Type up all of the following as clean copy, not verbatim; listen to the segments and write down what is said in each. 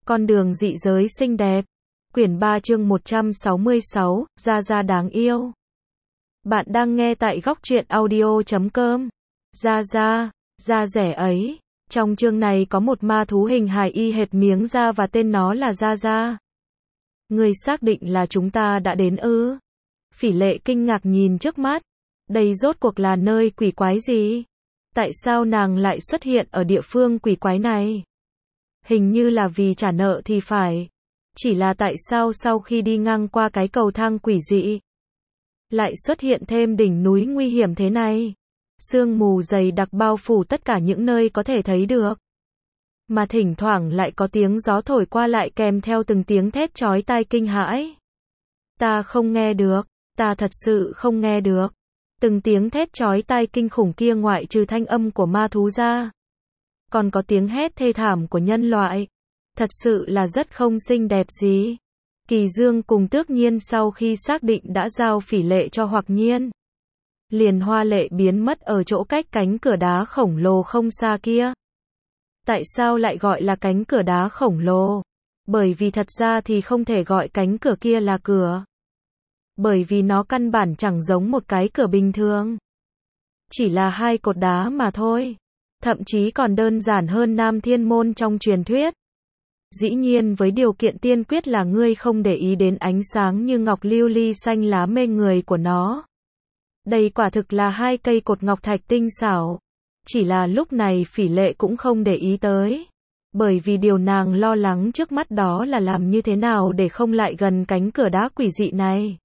Con đường dị giới xinh đẹp. Quyển 3 chương 166, Gia Gia đáng yêu. Bạn đang nghe tại góc truyện audio.com. Gia Gia, da rẻ ấy. Trong chương này có một ma thú hình hài y hệt miếng da và tên nó là Gia Gia. Ngươi xác định là chúng ta đã đến ư? Phỉ Lệ kinh ngạc nhìn trước mắt. Đây rốt cuộc là nơi quỷ quái gì? Tại sao nàng lại xuất hiện ở địa phương quỷ quái này? Hình như là vì trả nợ thì phải. Chỉ là tại sao sau khi đi ngang qua cái cầu thang quỷ dị, lại xuất hiện thêm đỉnh núi nguy hiểm thế này? Sương mù dày đặc bao phủ tất cả những nơi có thể thấy được. Mà thỉnh thoảng lại có tiếng gió thổi qua lại kèm theo từng tiếng thét chói tai kinh hãi. Ta không nghe được, ta thật sự không nghe được. Từng tiếng thét chói tai kinh khủng kia ngoại trừ thanh âm của ma thú ra, còn có tiếng hét thê thảm của nhân loại. Thật sự là rất không xinh đẹp gì. Kỳ Dương cùng Tước Nhiên sau khi xác định đã giao Phỉ Lệ cho Hoặc Nhiên, liền hoa lệ biến mất ở chỗ cách cánh cửa đá khổng lồ không xa kia. Tại sao lại gọi là cánh cửa đá khổng lồ? Bởi vì thật ra thì không thể gọi cánh cửa kia là cửa. Bởi vì nó căn bản chẳng giống một cái cửa bình thường. Chỉ là hai cột đá mà thôi. Thậm chí còn đơn giản hơn Nam Thiên Môn trong truyền thuyết. Dĩ nhiên với điều kiện tiên quyết là ngươi không để ý đến ánh sáng như ngọc lưu ly xanh lá mê người của nó. Đây quả thực là hai cây cột ngọc thạch tinh xảo. Chỉ là lúc này Phỉ Lệ cũng không để ý tới. Bởi vì điều nàng lo lắng trước mắt đó là làm như thế nào để không lại gần cánh cửa đá quỷ dị này.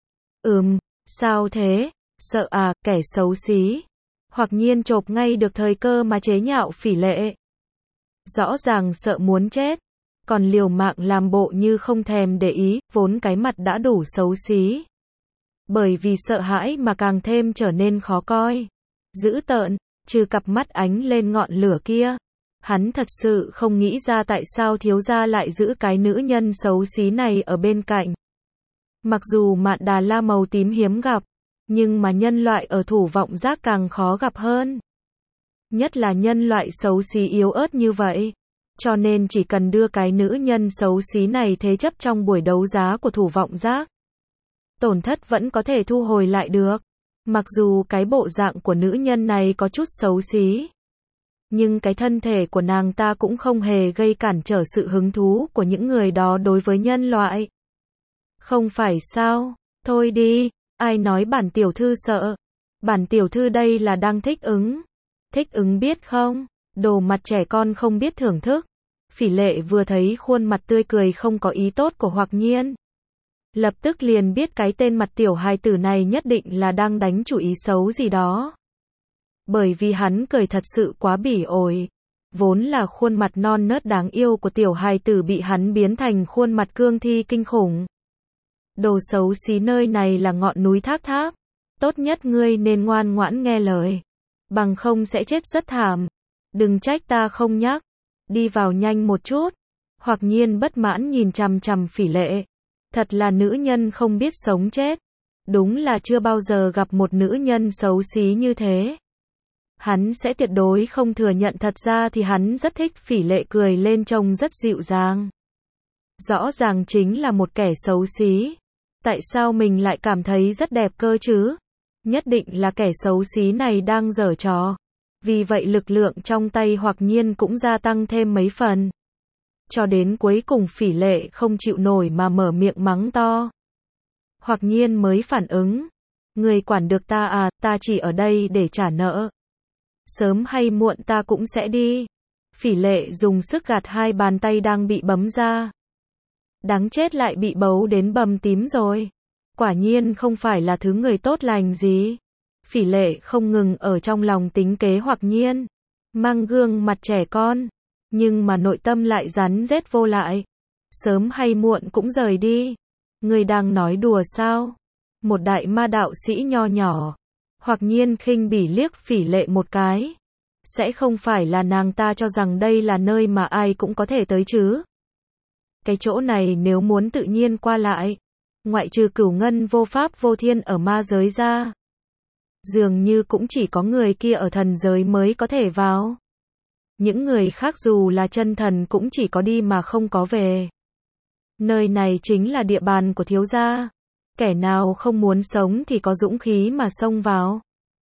Sao thế? Sợ à, kẻ xấu xí. Hoặc Nhiên chộp ngay được thời cơ mà chế nhạo Phỉ Lệ. Rõ ràng sợ muốn chết, còn liều mạng làm bộ như không thèm để ý, vốn cái mặt đã đủ xấu xí. Bởi vì sợ hãi mà càng thêm trở nên khó coi, dữ tợn, trừ cặp mắt ánh lên ngọn lửa kia. Hắn thật sự không nghĩ ra tại sao thiếu gia lại giữ cái nữ nhân xấu xí này ở bên cạnh. Mặc dù Mạn Đà La màu tím hiếm gặp, nhưng mà nhân loại ở Thủ Vọng Giác càng khó gặp hơn. Nhất là nhân loại xấu xí yếu ớt như vậy. Cho nên chỉ cần đưa cái nữ nhân xấu xí này thế chấp trong buổi đấu giá của Thủ Vọng Giác, tổn thất vẫn có thể thu hồi lại được. Mặc dù cái bộ dạng của nữ nhân này có chút xấu xí, nhưng cái thân thể của nàng ta cũng không hề gây cản trở sự hứng thú của những người đó đối với nhân loại. Không phải sao? Thôi đi, ai nói bản tiểu thư sợ? Bản tiểu thư đây là đang thích ứng. Thích ứng biết không? Đồ mặt trẻ con không biết thưởng thức. Phỉ Lệ vừa thấy khuôn mặt tươi cười không có ý tốt của Hoặc Nhiên, lập tức liền biết cái tên mặt tiểu hài tử này nhất định là đang đánh chủ ý xấu gì đó. Bởi vì hắn cười thật sự quá bỉ ổi. Vốn là khuôn mặt non nớt đáng yêu của tiểu hài tử bị hắn biến thành khuôn mặt cương thi kinh khủng. Đồ xấu xí, nơi này là ngọn núi tháp tháp. Tốt nhất ngươi nên ngoan ngoãn nghe lời. Bằng không sẽ chết rất thảm. Đừng trách ta không nhắc. Đi vào nhanh một chút. Hoặc Nhiên bất mãn nhìn chằm chằm Phỉ Lệ. Thật là nữ nhân không biết sống chết. Đúng là chưa bao giờ gặp một nữ nhân xấu xí như thế. Hắn sẽ tuyệt đối không thừa nhận, thật ra thì hắn rất thích Phỉ Lệ cười lên trông rất dịu dàng. Rõ ràng chính là một kẻ xấu xí. Tại sao mình lại cảm thấy rất đẹp cơ chứ? Nhất định là kẻ xấu xí này đang giở trò. Vì vậy lực lượng trong tay Hoặc Nhiên cũng gia tăng thêm mấy phần. Cho đến cuối cùng Phỉ Lệ không chịu nổi mà mở miệng mắng to. Hoặc Nhiên mới phản ứng. Người quản được ta à, ta chỉ ở đây để trả nợ. Sớm hay muộn ta cũng sẽ đi. Phỉ Lệ dùng sức gạt hai bàn tay đang bị bấm ra. Đáng chết, lại bị bấu đến bầm tím rồi. Quả nhiên không phải là thứ người tốt lành gì. Phỉ Lệ không ngừng ở trong lòng tính kế Hoặc Nhiên, mang gương mặt trẻ con, nhưng mà nội tâm lại rắn rết vô lại. Sớm hay muộn cũng rời đi. Người đang nói đùa sao? Một đại ma đạo sĩ nho nhỏ. Hoặc Nhiên khinh bỉ liếc Phỉ Lệ một cái. Sẽ không phải là nàng ta cho rằng đây là nơi mà ai cũng có thể tới chứ? Cái chỗ này nếu muốn tự nhiên qua lại, ngoại trừ Cửu Ngân vô pháp vô thiên ở ma giới ra, dường như cũng chỉ có người kia ở thần giới mới có thể vào. Những người khác dù là chân thần cũng chỉ có đi mà không có về. Nơi này chính là địa bàn của thiếu gia. Kẻ nào không muốn sống thì có dũng khí mà xông vào.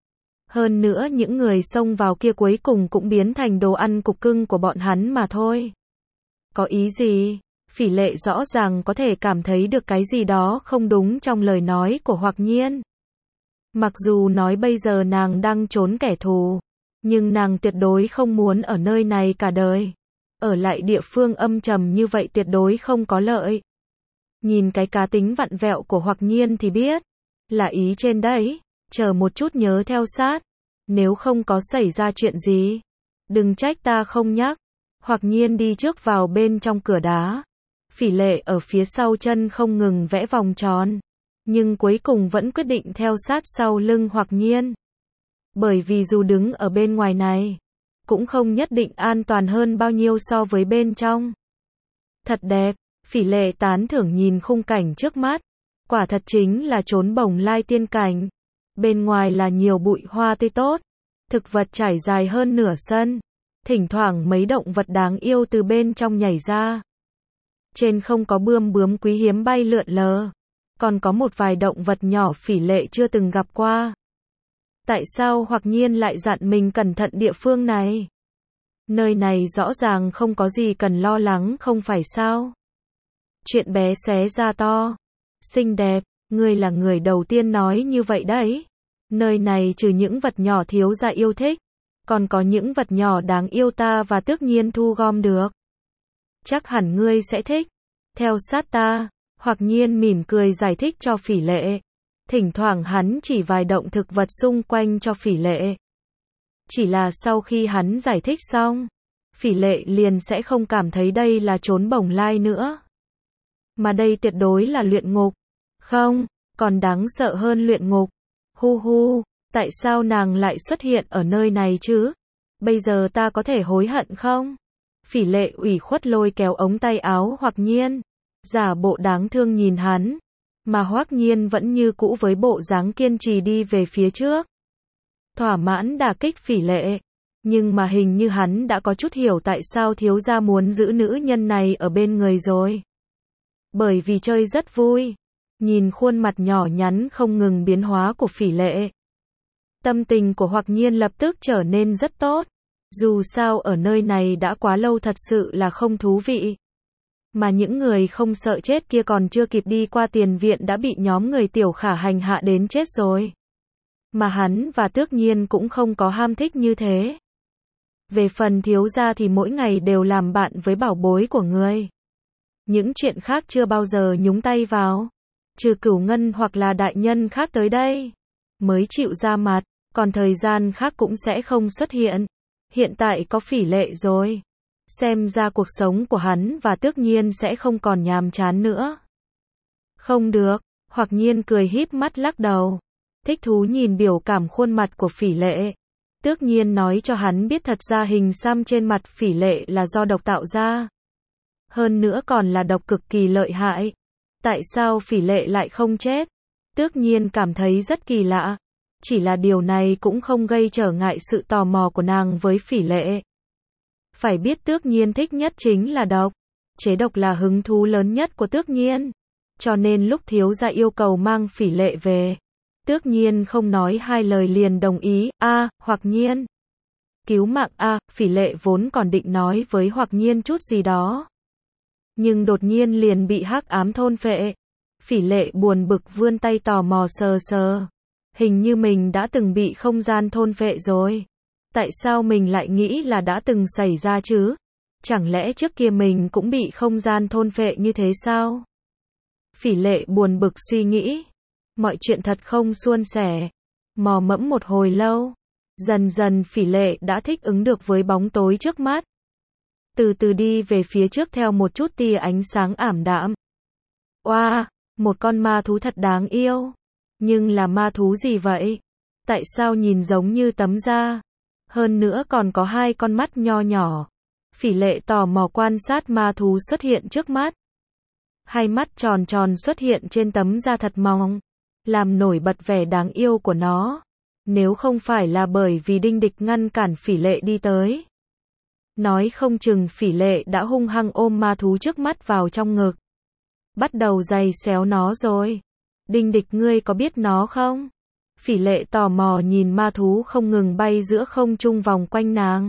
Hơn nữa những người xông vào kia cuối cùng cũng biến thành đồ ăn cục cưng của bọn hắn mà thôi. Có ý gì? Phỉ Lệ rõ ràng có thể cảm thấy được cái gì đó không đúng trong lời nói của Hoặc Nhiên. Mặc dù nói bây giờ nàng đang trốn kẻ thù, nhưng nàng tuyệt đối không muốn ở nơi này cả đời. Ở lại địa phương âm trầm như vậy tuyệt đối không có lợi. Nhìn cái cá tính vặn vẹo của Hoặc Nhiên thì biết, là ý trên đấy, chờ một chút nhớ theo sát, nếu không có xảy ra chuyện gì, đừng trách ta không nhắc. Hoặc Nhiên đi trước vào bên trong cửa đá, Phỉ Lệ ở phía sau chân không ngừng vẽ vòng tròn, nhưng cuối cùng vẫn quyết định theo sát sau lưng Hoặc Nhiên. Bởi vì dù đứng ở bên ngoài này, cũng không nhất định an toàn hơn bao nhiêu so với bên trong. Thật đẹp, Phỉ Lệ tán thưởng nhìn khung cảnh trước mắt, quả thật chính là chốn bồng lai tiên cảnh. Bên ngoài là nhiều bụi hoa tươi tốt, thực vật trải dài hơn nửa sân, thỉnh thoảng mấy động vật đáng yêu từ bên trong nhảy ra. Trên không có bươm bướm quý hiếm bay lượn lờ, còn có một vài động vật nhỏ Phỉ Lệ chưa từng gặp qua. Tại sao Hoặc Nhiên lại dặn mình cẩn thận địa phương này? Nơi này rõ ràng không có gì cần lo lắng không phải sao? Chuyện bé xé ra to. Xinh đẹp, ngươi là người đầu tiên nói như vậy đấy. Nơi này trừ những vật nhỏ thiếu gia yêu thích, còn có những vật nhỏ đáng yêu ta và Tước Nhiên thu gom được. Chắc hẳn ngươi sẽ thích. Theo sát ta, Hoặc Nhiên mỉm cười giải thích cho Phỉ Lệ. Thỉnh thoảng hắn chỉ vài động thực vật xung quanh cho Phỉ Lệ. Chỉ là sau khi hắn giải thích xong, Phỉ Lệ liền sẽ không cảm thấy đây là chốn bồng lai nữa. Mà đây tuyệt đối là luyện ngục. Không, còn đáng sợ hơn luyện ngục. Hu hu, tại sao nàng lại xuất hiện ở nơi này chứ? Bây giờ ta có thể hối hận không? Phỉ Lệ ủy khuất lôi kéo ống tay áo Hoặc Nhiên, giả bộ đáng thương nhìn hắn, mà Hoặc Nhiên vẫn như cũ với bộ dáng kiên trì đi về phía trước. Thỏa mãn đả kích Phỉ Lệ, nhưng mà hình như hắn đã có chút hiểu tại sao thiếu gia muốn giữ nữ nhân này ở bên người rồi. Bởi vì chơi rất vui. Nhìn khuôn mặt nhỏ nhắn không ngừng biến hóa của Phỉ Lệ, tâm tình của Hoặc Nhiên lập tức trở nên rất tốt. Dù sao ở nơi này đã quá lâu thật sự là không thú vị. Mà những người không sợ chết kia còn chưa kịp đi qua tiền viện đã bị nhóm người Tiểu Khả hành hạ đến chết rồi. Mà hắn và Tước Nhiên cũng không có ham thích như thế. Về phần thiếu gia thì mỗi ngày đều làm bạn với bảo bối của người. Những chuyện khác chưa bao giờ nhúng tay vào. Trừ Cửu Ngân hoặc là đại nhân khác tới đây mới chịu ra mặt, còn thời gian khác cũng sẽ không xuất hiện. Hiện tại có Phỉ Lệ rồi, xem ra cuộc sống của hắn và Tước Nhiên sẽ không còn nhàm chán nữa. Không được, Hoặc Nhiên cười híp mắt lắc đầu, thích thú nhìn biểu cảm khuôn mặt của Phỉ Lệ. Tước Nhiên nói cho hắn biết thật ra hình xăm trên mặt Phỉ Lệ là do độc tạo ra. Hơn nữa còn là độc cực kỳ lợi hại. Tại sao Phỉ Lệ lại không chết? Tước Nhiên cảm thấy rất kỳ lạ. Chỉ là điều này cũng không gây trở ngại sự tò mò của nàng với Phỉ Lệ. Phải biết Tước Nhiên thích nhất chính là độc. Chế độc là hứng thú lớn nhất của Tước Nhiên. Cho nên lúc thiếu gia yêu cầu mang Phỉ Lệ về, Tước Nhiên không nói hai lời liền đồng ý. Hoặc Nhiên, cứu mạng Phỉ Lệ vốn còn định nói với Hoặc Nhiên chút gì đó, nhưng đột nhiên liền bị hắc ám thôn phệ. Phỉ Lệ buồn bực vươn tay tò mò sờ sờ. Hình như mình đã từng bị không gian thôn phệ rồi. Tại sao mình lại nghĩ là đã từng xảy ra chứ? Chẳng lẽ trước kia mình cũng bị không gian thôn phệ như thế sao? Phỉ Lệ buồn bực suy nghĩ. Mọi chuyện thật không suôn sẻ. Mò mẫm một hồi lâu. Dần dần Phỉ Lệ đã thích ứng được với bóng tối trước mắt. Từ từ đi về phía trước theo một chút tia ánh sáng ảm đạm. Oa, một con ma thú thật đáng yêu. Nhưng là ma thú gì vậy? Tại sao nhìn giống như tấm da? Hơn nữa còn có hai con mắt nho nhỏ. Phỉ Lệ tò mò quan sát ma thú xuất hiện trước mắt. Hai mắt tròn tròn xuất hiện trên tấm da thật mỏng, làm nổi bật vẻ đáng yêu của nó. Nếu không phải là bởi vì Đinh Địch ngăn cản Phỉ Lệ đi tới, Nói không chừng Phỉ Lệ đã hung hăng ôm ma thú trước mắt vào trong ngực. Bắt đầu giày xéo nó rồi. Đinh Địch ngươi có biết nó không? Phỉ Lệ tò mò nhìn ma thú không ngừng bay giữa không trung vòng quanh nàng.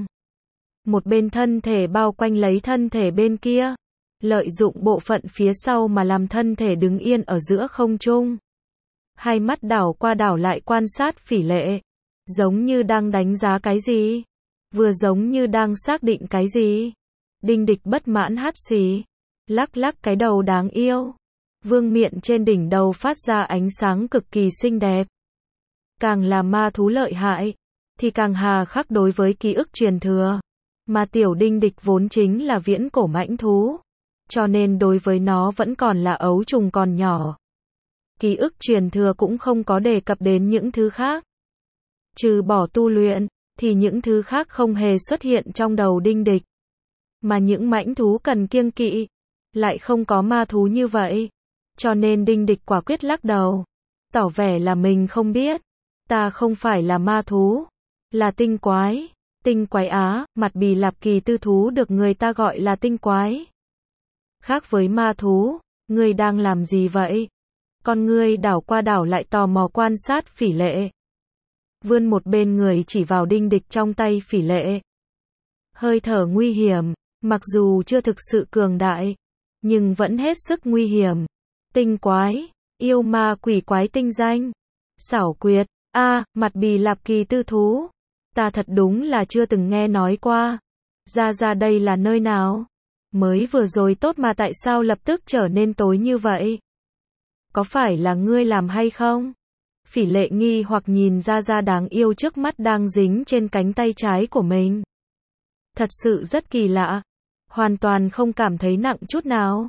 Một bên thân thể bao quanh lấy thân thể bên kia. Lợi dụng bộ phận phía sau mà làm thân thể đứng yên ở giữa không trung. Hai mắt đảo qua đảo lại quan sát Phỉ Lệ. Giống như đang đánh giá cái gì. Vừa giống như đang xác định cái gì. Đinh Địch bất mãn hắt xì. Lắc lắc cái đầu đáng yêu. Vương miện trên đỉnh đầu phát ra ánh sáng cực kỳ xinh đẹp. Càng là ma thú lợi hại, thì càng hà khắc đối với ký ức truyền thừa. Mà tiểu Đinh Địch vốn chính là viễn cổ mãnh thú. Cho nên đối với nó vẫn còn là ấu trùng còn nhỏ. Ký ức truyền thừa cũng không có đề cập đến những thứ khác. Trừ bỏ tu luyện, thì những thứ khác không hề xuất hiện trong đầu Đinh Địch. Mà những mãnh thú cần kiêng kỵ, lại không có ma thú như vậy. Cho nên Đinh Địch quả quyết lắc đầu. Tỏ vẻ là mình không biết. Ta không phải là ma thú. Là tinh quái. Tinh quái á, mặt bì lạp kỳ tư thú được người ta gọi là tinh quái. Khác với ma thú, ngươi đang làm gì vậy? Con ngươi đảo qua đảo lại tò mò quan sát Phỉ Lệ. Vươn một bên người chỉ vào Đinh Địch trong tay Phỉ Lệ. Hơi thở nguy hiểm, mặc dù chưa thực sự cường đại, nhưng vẫn hết sức nguy hiểm. Tinh quái, yêu ma quỷ quái tinh danh. Xảo quyệt, mặt bì lạp kỳ tư thú. Ta thật đúng là chưa từng nghe nói qua. Ra đây là nơi nào? Mới vừa rồi tốt mà tại sao lập tức trở nên tối như vậy? Có phải là ngươi làm hay không? Phỉ Lệ nghi hoặc nhìn ra đáng yêu trước mắt đang dính trên cánh tay trái của mình. Thật sự rất kỳ lạ. Hoàn toàn không cảm thấy nặng chút nào.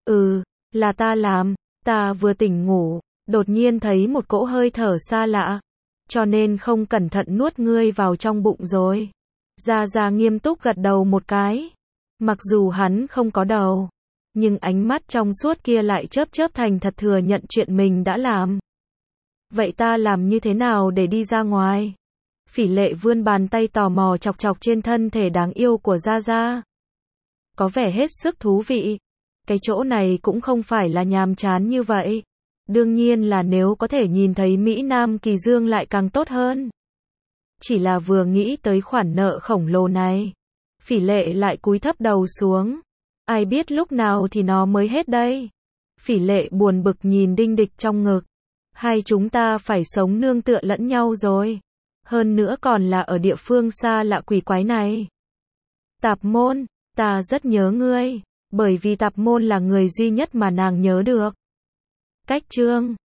Là ta làm. Ta vừa tỉnh ngủ, đột nhiên thấy một cỗ hơi thở xa lạ. Cho nên không cẩn thận nuốt ngươi vào trong bụng rồi. Ra nghiêm túc gật đầu một cái. Mặc dù hắn không có đầu, nhưng ánh mắt trong suốt kia lại chớp thành thật thừa nhận chuyện mình đã làm. Vậy ta làm như thế nào để đi ra ngoài? Phỉ Lệ vươn bàn tay tò mò chọc trên thân thể đáng yêu của Ra. Có vẻ hết sức thú vị. Cái chỗ này cũng không phải là nhàm chán như vậy. Đương nhiên là nếu có thể nhìn thấy Mỹ Nam Kỳ Dương lại càng tốt hơn. Chỉ là vừa nghĩ tới khoản nợ khổng lồ này, Phỉ Lệ lại cúi thấp đầu xuống. Ai biết lúc nào thì nó mới hết đây. Phỉ Lệ buồn bực nhìn Đinh Địch trong ngực. Hai chúng ta phải sống nương tựa lẫn nhau rồi. Hơn nữa còn là ở địa phương xa lạ quỷ quái này. Tạp Môn, ta rất nhớ ngươi. Bởi vì Tạp Môn là người duy nhất mà nàng nhớ được. Cách chương